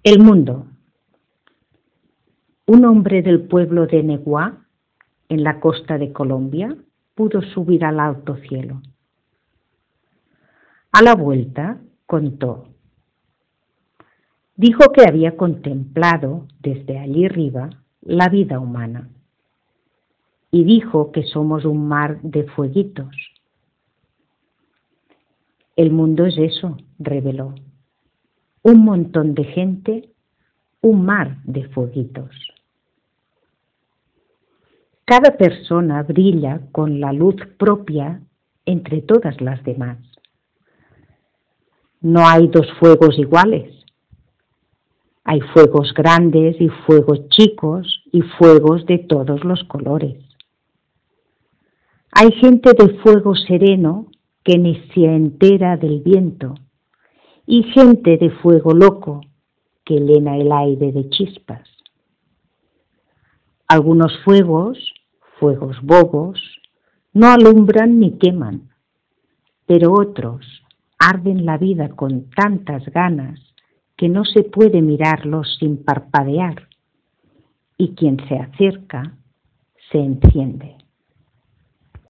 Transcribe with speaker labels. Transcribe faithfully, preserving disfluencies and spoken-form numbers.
Speaker 1: El mundo. Un hombre del pueblo de Neguá, en la costa de Colombia, pudo subir al alto cielo. A la vuelta contó. Dijo que había contemplado desde allí arriba la vida humana y dijo que somos un mar de fueguitos. El mundo es eso, reveló. Un montón de gente, un mar de fueguitos. Cada persona brilla con la luz propia entre todas las demás. No hay dos fuegos iguales. Hay fuegos grandes y fuegos chicos y fuegos de todos los colores. Hay gente de fuego sereno que ni se entera del viento y gente de fuego loco que llena el aire de chispas. Algunos fuegos, fuegos bobos, no alumbran ni queman, pero otros arden la vida con tantas ganas que no se puede mirarlos sin parpadear, y quien se acerca se enciende.